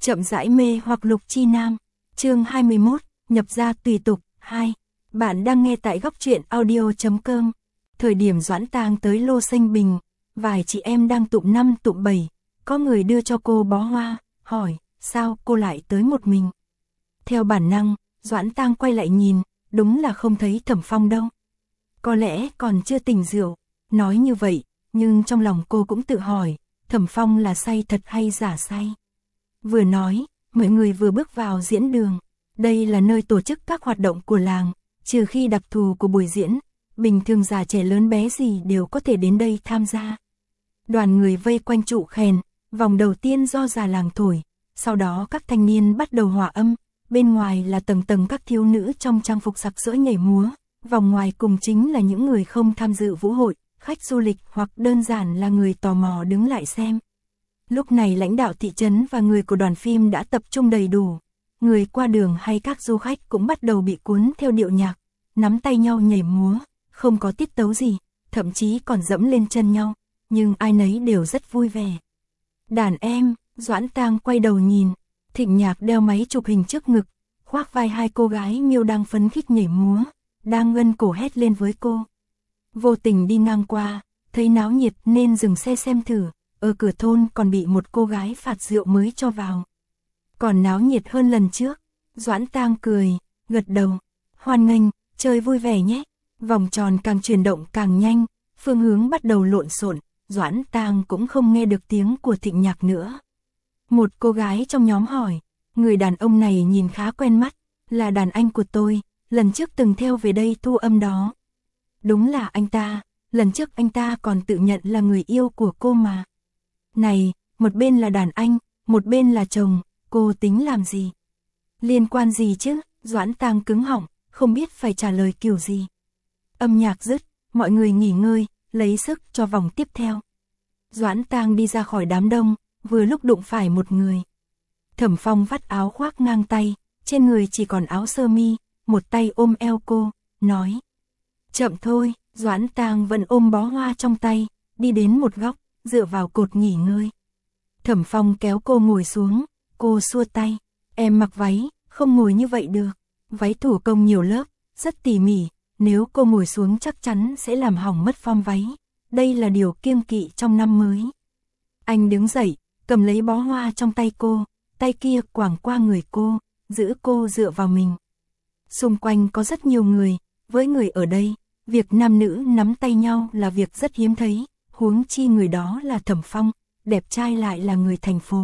Chậm rãi mê hoặc Lục Chi Nam. Chương 21, nhập gia tùy tục 2. Bạn đang nghe tại góc truyện audio.com. Thời điểm Doãn Tang tới Lô Sinh Bình, vài chị em đang tụm năm tụm bảy, có người đưa cho cô bó hoa, hỏi, sao cô lại tới một mình? Theo bản năng, Doãn Tang quay lại nhìn, đúng là không thấy Thẩm Phong đâu. Có lẽ còn chưa tỉnh rượu, nói như vậy, nhưng trong lòng cô cũng tự hỏi, Thẩm Phong là say thật hay giả say? Vừa nói, mọi người vừa bước vào diễn đường. Đây là nơi tổ chức các hoạt động của làng, trừ khi đặc thù của buổi diễn, bình thường già trẻ lớn bé gì đều có thể đến đây tham gia. Đoàn người vây quanh trụ kèn, vòng đầu tiên do già làng thổi, sau đó các thanh niên bắt đầu hòa âm, bên ngoài là tầng tầng các thiếu nữ trong trang phục sặc sỡ nhảy múa, vòng ngoài cùng chính là những người không tham dự vũ hội, khách du lịch hoặc đơn giản là người tò mò đứng lại xem. Lúc này lãnh đạo thị trấn và người của đoàn phim đã tập trung đầy đủ. Người qua đường hay các du khách cũng bắt đầu bị cuốn theo điệu nhạc, nắm tay nhau nhảy múa, không có tiết tấu gì, thậm chí còn dẫm lên chân nhau, nhưng ai nấy đều rất vui vẻ. Đàn em, Doãn Tang quay đầu nhìn, Thịnh Nhạc đeo máy chụp hình trước ngực, khoác vai hai cô gái Miêu đang phấn khích nhảy múa, đang ngân cổ hét lên với cô. Vô tình đi ngang qua, thấy náo nhiệt nên dừng xe xem thử. Ở cửa thôn còn bị một cô gái phạt rượu mới cho vào. Còn náo nhiệt hơn lần trước. Doãn Tang cười, gật đầu. Hoan nghênh, chơi vui vẻ nhé. Vòng tròn càng chuyển động càng nhanh, phương hướng bắt đầu lộn xộn. Doãn Tang cũng không nghe được tiếng của Thịnh Nhạc nữa. Một cô gái trong nhóm hỏi, người đàn ông này nhìn khá quen mắt, là đàn anh của tôi, lần trước từng theo về đây thu âm đó. Đúng là anh ta, lần trước anh ta còn tự nhận là người yêu của cô mà. Này, một bên là đàn anh, một bên là chồng, cô tính làm gì? Liên quan gì chứ? Doãn Tang cứng họng, không biết phải trả lời kiểu gì. Âm nhạc dứt, mọi người nghỉ ngơi, lấy sức cho vòng tiếp theo. Doãn Tang đi ra khỏi đám đông, vừa lúc đụng phải một người. Thẩm Phong vắt áo khoác ngang tay, trên người chỉ còn áo sơ mi, một tay ôm eo cô, nói. Chậm thôi, Doãn Tang vẫn ôm bó hoa trong tay, đi đến một góc, dựa vào cột nghỉ ngơi. Thẩm Phong kéo cô ngồi xuống, cô xua tay, em mặc váy, không ngồi như vậy được. Váy thủ công nhiều lớp, rất tỉ mỉ, nếu cô ngồi xuống chắc chắn sẽ làm hỏng mất form váy. Đây là điều kiêng kỵ trong năm mới. Anh đứng dậy, cầm lấy bó hoa trong tay cô, tay kia quàng qua người cô, giữ cô dựa vào mình. Xung quanh có rất nhiều người, với người ở đây, việc nam nữ nắm tay nhau là việc rất hiếm thấy. Huống chi người đó là Thẩm Phong, đẹp trai lại là người thành phố.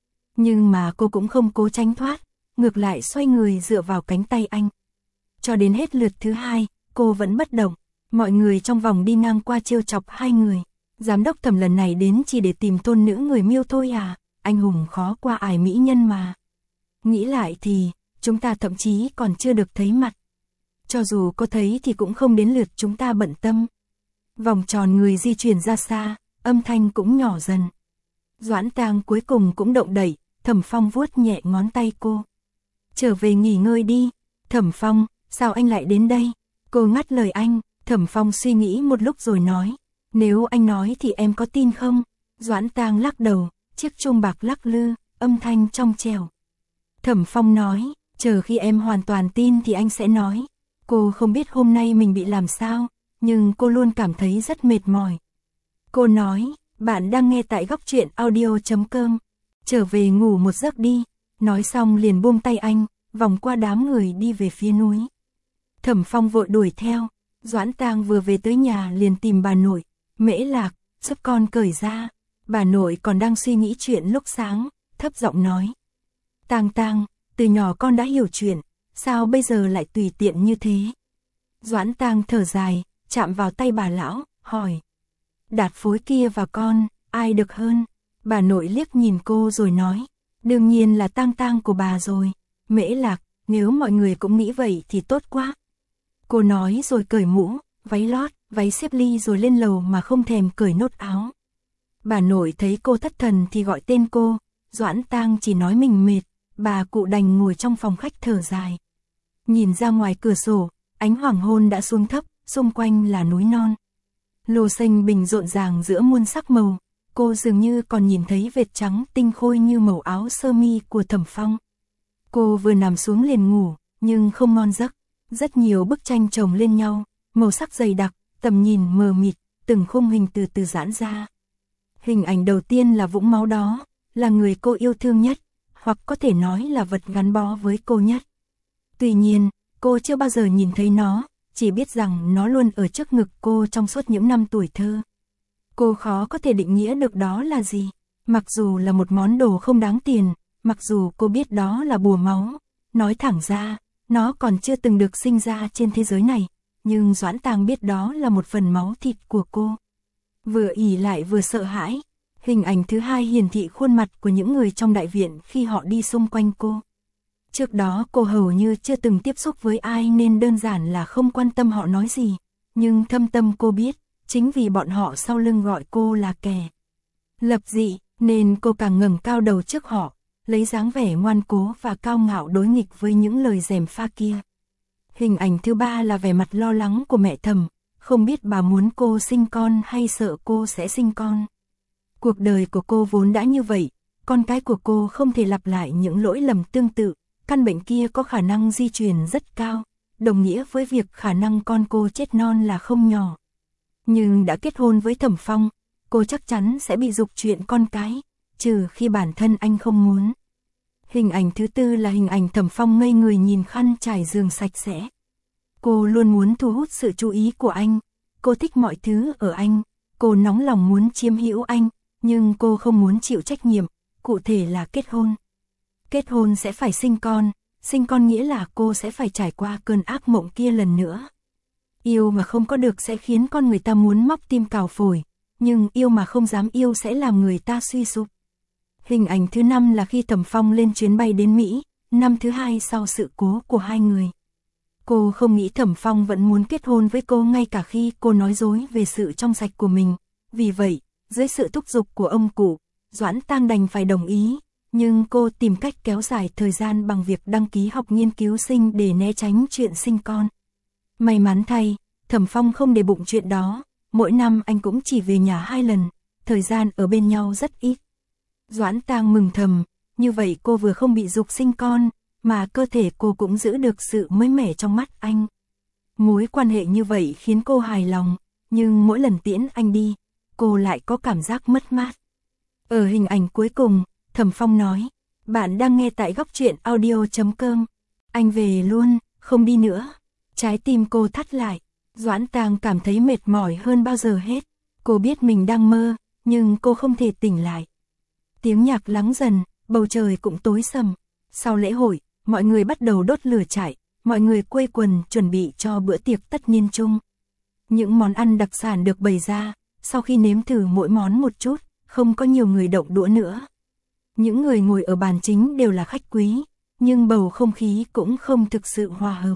Nhưng mà cô cũng không cố tránh thoát, ngược lại xoay người dựa vào cánh tay anh. Cho đến hết lượt thứ hai, cô vẫn bất động, mọi người trong vòng đi ngang qua trêu chọc hai người. Giám đốc Thẩm lần này đến chỉ để tìm tôn nữ người Miêu thôi à, anh hùng khó qua ải mỹ nhân mà. Nghĩ lại thì, chúng ta thậm chí còn chưa được thấy mặt. Cho dù có thấy thì cũng không đến lượt chúng ta bận tâm. Vòng tròn người di chuyển ra xa, âm thanh cũng nhỏ dần. Doãn Tang cuối cùng cũng động đậy, Thẩm Phong vuốt nhẹ ngón tay cô. Trở về nghỉ ngơi đi. Thẩm Phong, sao anh lại đến đây? Cô ngắt lời anh, Thẩm Phong suy nghĩ một lúc rồi nói. Nếu anh nói thì em có tin không? Doãn Tang lắc đầu, chiếc chuông bạc lắc lư, âm thanh trong trẻo. Thẩm Phong nói, chờ khi em hoàn toàn tin thì anh sẽ nói. Cô không biết hôm nay mình bị làm sao, nhưng cô luôn cảm thấy rất mệt mỏi. Cô nói, bạn đang nghe tại góc truyện audio.com, trở về ngủ một giấc đi. Nói xong liền buông tay anh, vòng qua đám người đi về phía núi. Thẩm Phong vội đuổi theo, Doãn Tang vừa về tới nhà liền tìm bà nội, Mễ Lạc, giúp con cởi ra. Bà nội còn đang suy nghĩ chuyện lúc sáng, thấp giọng nói. Tang Tang, từ nhỏ con đã hiểu chuyện, sao bây giờ lại tùy tiện như thế? Doãn Tang thở dài, chạm vào tay bà lão, hỏi. Đạt phối kia và con, ai được hơn? Bà nội liếc nhìn cô rồi nói. Đương nhiên là Tang Tang của bà rồi. Mễ Lạc, nếu mọi người cũng nghĩ vậy thì tốt quá. Cô nói rồi cởi mũ, váy lót, váy xếp ly rồi lên lầu mà không thèm cởi nốt áo. Bà nội thấy cô thất thần thì gọi tên cô. Doãn Tang chỉ nói mình mệt, bà cụ đành ngồi trong phòng khách thở dài. Nhìn ra ngoài cửa sổ, ánh hoàng hôn đã xuống thấp, xung quanh là núi non. Lô Sinh Bình rộn ràng giữa muôn sắc màu, cô dường như còn nhìn thấy vệt trắng tinh khôi như màu áo sơ mi của Thẩm Phong. Cô vừa nằm xuống liền ngủ, nhưng không ngon giấc. Rất nhiều bức tranh chồng lên nhau, màu sắc dày đặc, tầm nhìn mờ mịt, từng khung hình từ từ giãn ra. Hình ảnh đầu tiên là vũng máu đó, là người cô yêu thương nhất, hoặc có thể nói là vật gắn bó với cô nhất. Tuy nhiên, cô chưa bao giờ nhìn thấy nó, chỉ biết rằng nó luôn ở trước ngực cô trong suốt những năm tuổi thơ. Cô khó có thể định nghĩa được đó là gì, mặc dù là một món đồ không đáng tiền, mặc dù cô biết đó là bùa máu, nói thẳng ra, nó còn chưa từng được sinh ra trên thế giới này, nhưng Doãn Tàng biết đó là một phần máu thịt của cô. Vừa ỉ lại vừa sợ hãi, hình ảnh thứ hai hiển thị khuôn mặt của những người trong đại viện khi họ đi xung quanh cô. Trước đó cô hầu như chưa từng tiếp xúc với ai nên đơn giản là không quan tâm họ nói gì, nhưng thâm tâm cô biết, chính vì bọn họ sau lưng gọi cô là kẻ lập dị, nên cô càng ngẩng cao đầu trước họ, lấy dáng vẻ ngoan cố và cao ngạo đối nghịch với những lời gièm pha kia. Hình ảnh thứ ba là vẻ mặt lo lắng của mẹ Thẩm, không biết bà muốn cô sinh con hay sợ cô sẽ sinh con. Cuộc đời của cô vốn đã như vậy, con cái của cô không thể lặp lại những lỗi lầm tương tự, căn bệnh kia có khả năng di truyền rất cao, đồng nghĩa với việc khả năng con cô chết non là không nhỏ. Nhưng đã kết hôn với Thẩm Phong, cô chắc chắn sẽ bị giục chuyện con cái, trừ khi bản thân anh không muốn. Hình ảnh thứ tư là hình ảnh Thẩm Phong ngây người nhìn khăn trải giường sạch sẽ. Cô luôn muốn thu hút sự chú ý của anh, cô thích mọi thứ ở anh, cô nóng lòng muốn chiếm hữu anh, nhưng cô không muốn chịu trách nhiệm, cụ thể là kết hôn. Kết hôn sẽ phải sinh con nghĩa là cô sẽ phải trải qua cơn ác mộng kia lần nữa. Yêu mà không có được sẽ khiến con người ta muốn móc tim cào phổi, nhưng yêu mà không dám yêu sẽ làm người ta suy sụp. Hình ảnh thứ năm là khi Thẩm Phong lên chuyến bay đến Mỹ, năm thứ hai sau sự cố của hai người. Cô không nghĩ Thẩm Phong vẫn muốn kết hôn với cô ngay cả khi cô nói dối về sự trong sạch của mình. Vì vậy, dưới sự thúc giục của ông cụ, Doãn Tang đành phải đồng ý, nhưng cô tìm cách kéo dài thời gian bằng việc đăng ký học nghiên cứu sinh để né tránh chuyện sinh con. May mắn thay, Thẩm Phong không để bụng chuyện đó, mỗi năm anh cũng chỉ về nhà 2 lần, thời gian ở bên nhau rất ít. Doãn Tang mừng thầm, như vậy cô vừa không bị giục sinh con, mà cơ thể cô cũng giữ được sự mới mẻ trong mắt anh. Mối quan hệ như vậy khiến cô hài lòng, nhưng mỗi lần tiễn anh đi, cô lại có cảm giác mất mát. Ở hình ảnh cuối cùng, Thẩm Phong nói, bạn đang nghe tại Góc Truyện Audio.com. Anh về luôn, không đi nữa. Trái tim cô thắt lại, Doãn Tang cảm thấy mệt mỏi hơn bao giờ hết. Cô biết mình đang mơ, nhưng cô không thể tỉnh lại. Tiếng nhạc lắng dần, bầu trời cũng tối sầm. Sau lễ hội, mọi người bắt đầu đốt lửa trại, mọi người quây quần chuẩn bị cho bữa tiệc tất niên chung. Những món ăn đặc sản được bày ra, sau khi nếm thử mỗi món một chút, không có nhiều người động đũa nữa. Những người ngồi ở bàn chính đều là khách quý, nhưng bầu không khí cũng không thực sự hòa hợp.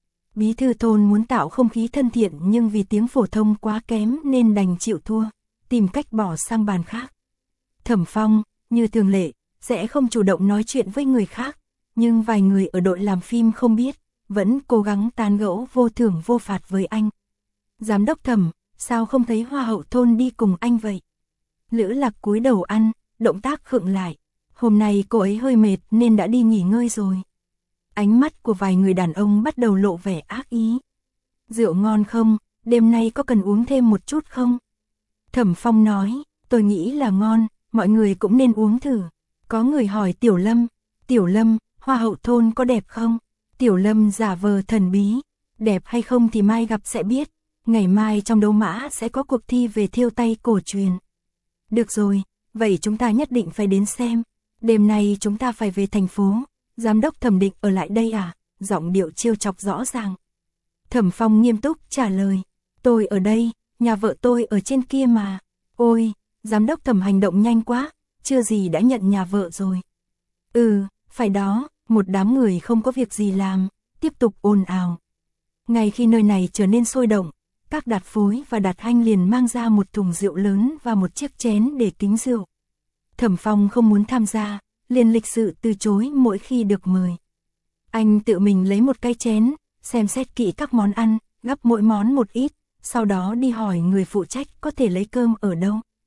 Bí thư thôn muốn tạo không khí thân thiện nhưng vì tiếng phổ thông quá kém nên đành chịu thua, tìm cách bỏ sang bàn khác. Thẩm Phong, như thường lệ, sẽ không chủ động nói chuyện với người khác, nhưng vài người ở đội làm phim không biết, vẫn cố gắng tán gẫu vô thưởng vô phạt với anh. Giám đốc Thẩm, sao không thấy hoa hậu thôn đi cùng anh vậy? Lữ Lạc cúi đầu ăn, động tác khựng lại. Hôm nay cô ấy hơi mệt nên đã đi nghỉ ngơi rồi. Ánh mắt của vài người đàn ông bắt đầu lộ vẻ ác ý. Rượu ngon không? Đêm nay có cần uống thêm một chút không? Thẩm Phong nói, tôi nghĩ là ngon, mọi người cũng nên uống thử. Có người hỏi Tiểu Lâm, hoa hậu thôn có đẹp không? Tiểu Lâm giả vờ thần bí, đẹp hay không thì mai gặp sẽ biết. Ngày mai trong đấu mã sẽ có cuộc thi về thêu tay cổ truyền. Được rồi, vậy chúng ta nhất định phải đến xem. Đêm nay chúng ta phải về thành phố. Giám đốc Thẩm định ở lại đây à? Giọng điệu trêu chọc rõ ràng. Thẩm Phong nghiêm túc trả lời. Tôi ở đây, nhà vợ tôi ở trên kia mà. Ôi, giám đốc Thẩm hành động nhanh quá, chưa gì đã nhận nhà vợ rồi. Ừ, phải đó, một đám người không có việc gì làm, tiếp tục ồn ào. Ngay khi nơi này trở nên sôi động, các đạt phối và đạt hanh liền mang ra một thùng rượu lớn và một chiếc chén để kính rượu. Thẩm Phong không muốn tham gia, liền lịch sự từ chối mỗi khi được mời. Anh tự mình lấy một cái chén, xem xét kỹ các món ăn, gắp mỗi món một ít, sau đó đi hỏi người phụ trách có thể lấy cơm ở đâu.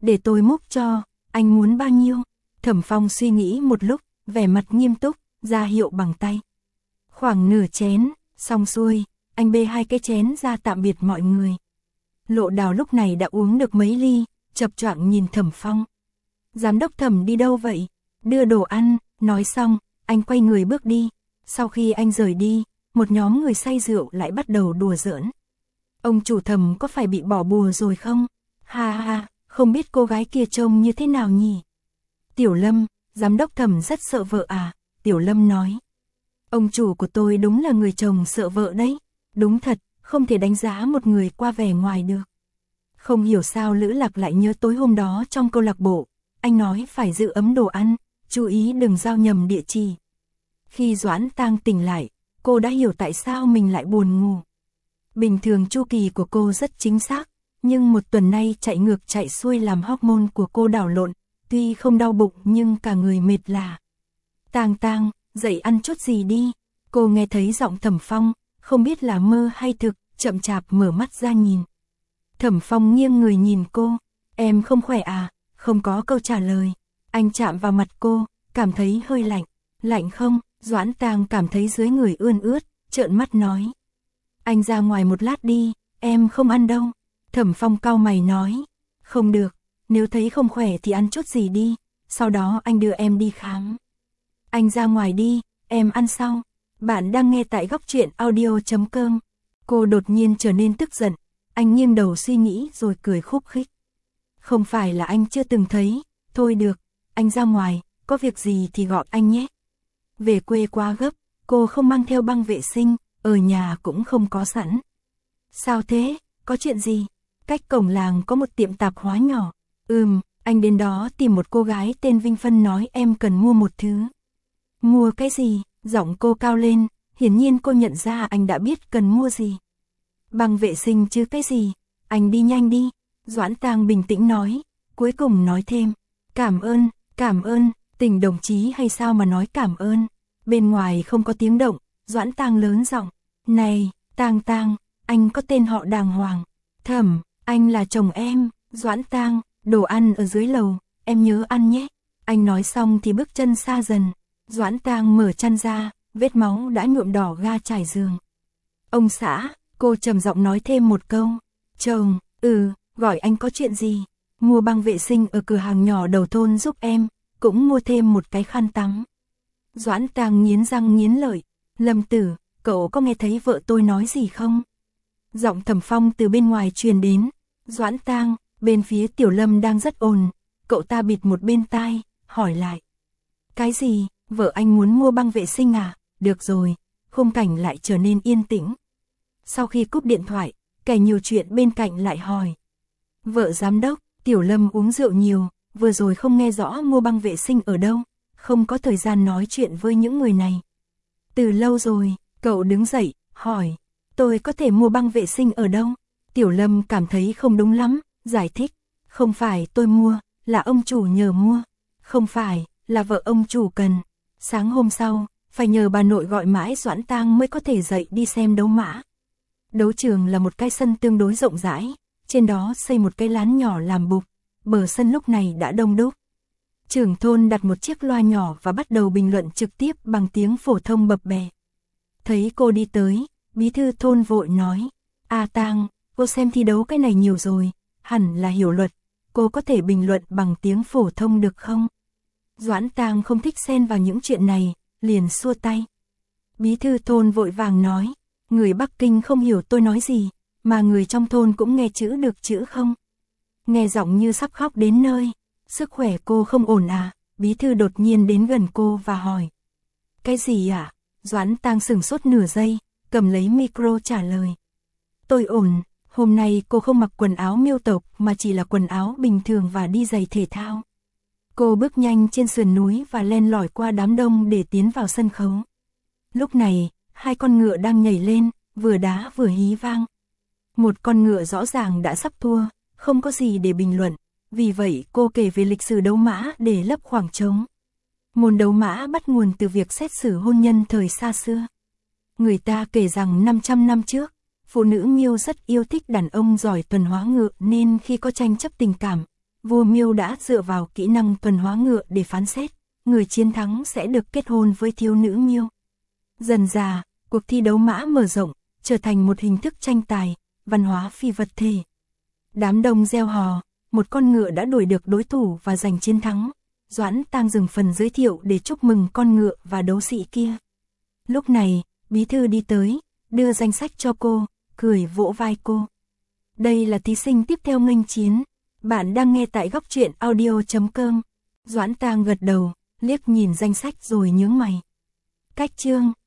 để tôi múc cho, anh muốn bao nhiêu? Thẩm Phong suy nghĩ một lúc, vẻ mặt nghiêm túc, ra hiệu bằng tay. Khoảng nửa chén, xong xuôi, anh bê 2 cái chén ra tạm biệt mọi người. Lộ Đào lúc này đã uống được mấy ly, chập choạng nhìn Thẩm Phong. Giám đốc Thẩm đi đâu vậy? Đưa đồ ăn, nói xong, anh quay người bước đi. Sau khi anh rời đi, một nhóm người say rượu lại bắt đầu đùa giỡn. Ông chủ Thẩm có phải bị bỏ bùa rồi không? Ha ha, không biết cô gái kia trông như thế nào nhỉ? Tiểu Lâm, giám đốc Thẩm rất sợ vợ à? Tiểu Lâm nói. Ông chủ của tôi đúng là người chồng sợ vợ đấy. Đúng thật, không thể đánh giá một người qua vẻ ngoài được. Không hiểu sao Lữ Lạc lại nhớ tối hôm đó trong câu lạc bộ, anh nói phải giữ ấm đồ ăn, chú ý đừng giao nhầm địa chỉ. Khi Doãn Tang tỉnh lại, cô đã hiểu tại sao mình lại buồn ngủ. Bình thường chu kỳ của cô rất chính xác, nhưng một tuần nay chạy ngược chạy xuôi làm hormone của cô đảo lộn, tuy không đau bụng nhưng cả người mệt lả. Tang Tang, dậy ăn chút gì đi. Cô nghe thấy giọng Thẩm Phong, không biết là mơ hay thực, chậm chạp mở mắt ra nhìn. Thẩm Phong nghiêng người nhìn cô, em không khỏe à? Không có câu trả lời. Anh chạm vào mặt cô, cảm thấy hơi lạnh. Lạnh không? Doãn Tang cảm thấy dưới người ươn ướt, trợn mắt nói. Anh ra ngoài một lát đi, em không ăn đâu. Thẩm Phong cau mày nói. Không được, nếu thấy không khỏe thì ăn chút gì đi, sau đó anh đưa em đi khám. Anh ra ngoài đi, em ăn sau. Bạn đang nghe tại góc truyện audio.com. Cô đột nhiên trở nên tức giận. Anh nghiêng đầu suy nghĩ rồi cười khúc khích. Không phải là anh chưa từng thấy. Thôi được, anh ra ngoài, có việc gì thì gọi anh nhé. Về quê quá gấp, cô không mang theo băng vệ sinh, ở nhà cũng không có sẵn. Sao thế, có chuyện gì? Cách cổng làng có một tiệm tạp hóa nhỏ. Anh đến đó tìm một cô gái tên Vinh Phân nói em cần mua một thứ. Mua cái gì? Giọng cô cao lên, hiển nhiên cô nhận ra anh đã biết cần mua gì. Băng vệ sinh chứ cái gì? Anh đi nhanh đi. Doãn Tang bình tĩnh nói, cuối cùng nói thêm. Cảm ơn, tình đồng chí hay sao mà nói cảm ơn. Bên ngoài không có tiếng động, Doãn Tang lớn giọng. Này, Tang, anh có tên họ đàng hoàng. Thẩm, anh là chồng em. Doãn Tang, đồ ăn ở dưới lầu, em nhớ ăn nhé. Anh nói xong thì bước chân xa dần. Doãn Tang mở chăn ra, vết máu đã nhuộm đỏ ga trải giường. Ông xã, cô trầm giọng nói thêm một câu. Chồng, gọi anh có chuyện gì? Mua băng vệ sinh ở cửa hàng nhỏ đầu thôn giúp em, cũng mua thêm một cái khăn tắm. Doãn Tang nghiến răng nghiến lợi. Lâm Tử, cậu có nghe thấy vợ tôi nói gì không? Giọng Thẩm Phong từ bên ngoài truyền đến. Doãn Tang, bên phía Tiểu Lâm đang rất ồn. Cậu ta bịt một bên tai, hỏi lại. Cái gì? Vợ anh muốn mua băng vệ sinh à? Được rồi, khung cảnh lại trở nên yên tĩnh. Sau khi cúp điện thoại, kẻ nhiều chuyện bên cạnh lại hỏi. Vợ giám đốc, Tiểu Lâm uống rượu nhiều, vừa rồi không nghe rõ mua băng vệ sinh ở đâu, không có thời gian nói chuyện với những người này. Từ lâu rồi, cậu đứng dậy, hỏi. Tôi có thể mua băng vệ sinh ở đâu? Tiểu Lâm cảm thấy không đúng lắm, giải thích. Không phải tôi mua, là ông chủ nhờ mua. Không phải, là vợ ông chủ cần. Sáng hôm sau, phải nhờ bà nội gọi mãi Doãn Tang mới có thể dậy đi xem đấu mã. Đấu trường là một cái sân tương đối rộng rãi, trên đó xây một cái lán nhỏ làm bục, bờ sân lúc này đã đông đúc. Trưởng thôn đặt một chiếc loa nhỏ và bắt đầu bình luận trực tiếp bằng tiếng phổ thông bập bẹ. Thấy cô đi tới, bí thư thôn vội nói, Tang, cô xem thi đấu cái này nhiều rồi, hẳn là hiểu luật, cô có thể bình luận bằng tiếng phổ thông được không? Doãn Tang không thích xen vào những chuyện này, liền xua tay. Bí thư thôn vội vàng nói, người Bắc Kinh không hiểu tôi nói gì, mà người trong thôn cũng nghe chữ được chữ không? Nghe giọng như sắp khóc đến nơi. Sức khỏe cô không ổn à? Bí thư đột nhiên đến gần cô và hỏi. Cái gì ạ? Doãn Tang sửng sốt nửa giây, cầm lấy micro trả lời. Tôi ổn, hôm nay cô không mặc quần áo miêu tộc mà chỉ là quần áo bình thường và đi giày thể thao. Cô bước nhanh trên sườn núi và len lỏi qua đám đông để tiến vào sân khấu. Lúc này, 2 con ngựa đang nhảy lên, vừa đá vừa hí vang. Một con ngựa rõ ràng đã sắp thua, không có gì để bình luận, vì vậy cô kể về lịch sử đấu mã để lấp khoảng trống. Môn đấu mã bắt nguồn từ việc xét xử hôn nhân thời xa xưa. Người ta kể rằng 500 năm trước, phụ nữ Miêu rất yêu thích đàn ông giỏi tuần hóa ngựa nên khi có tranh chấp tình cảm, Vua Miêu đã dựa vào kỹ năng thuần hóa ngựa để phán xét, người chiến thắng sẽ được kết hôn với thiếu nữ Miêu. Dần dà, cuộc thi đấu mã mở rộng, trở thành một hình thức tranh tài, văn hóa phi vật thể. Đám đông reo hò, một con ngựa đã đuổi được đối thủ và giành chiến thắng. Doãn Tang dừng phần giới thiệu để chúc mừng con ngựa và đấu sĩ kia. Lúc này, bí thư đi tới, đưa danh sách cho cô, cười vỗ vai cô. Đây là thí sinh tiếp theo nghênh chiến. Bạn đang nghe tại góc truyện audio.com. Doãn Tang gật đầu, liếc nhìn danh sách rồi nhướng mày. Cách chương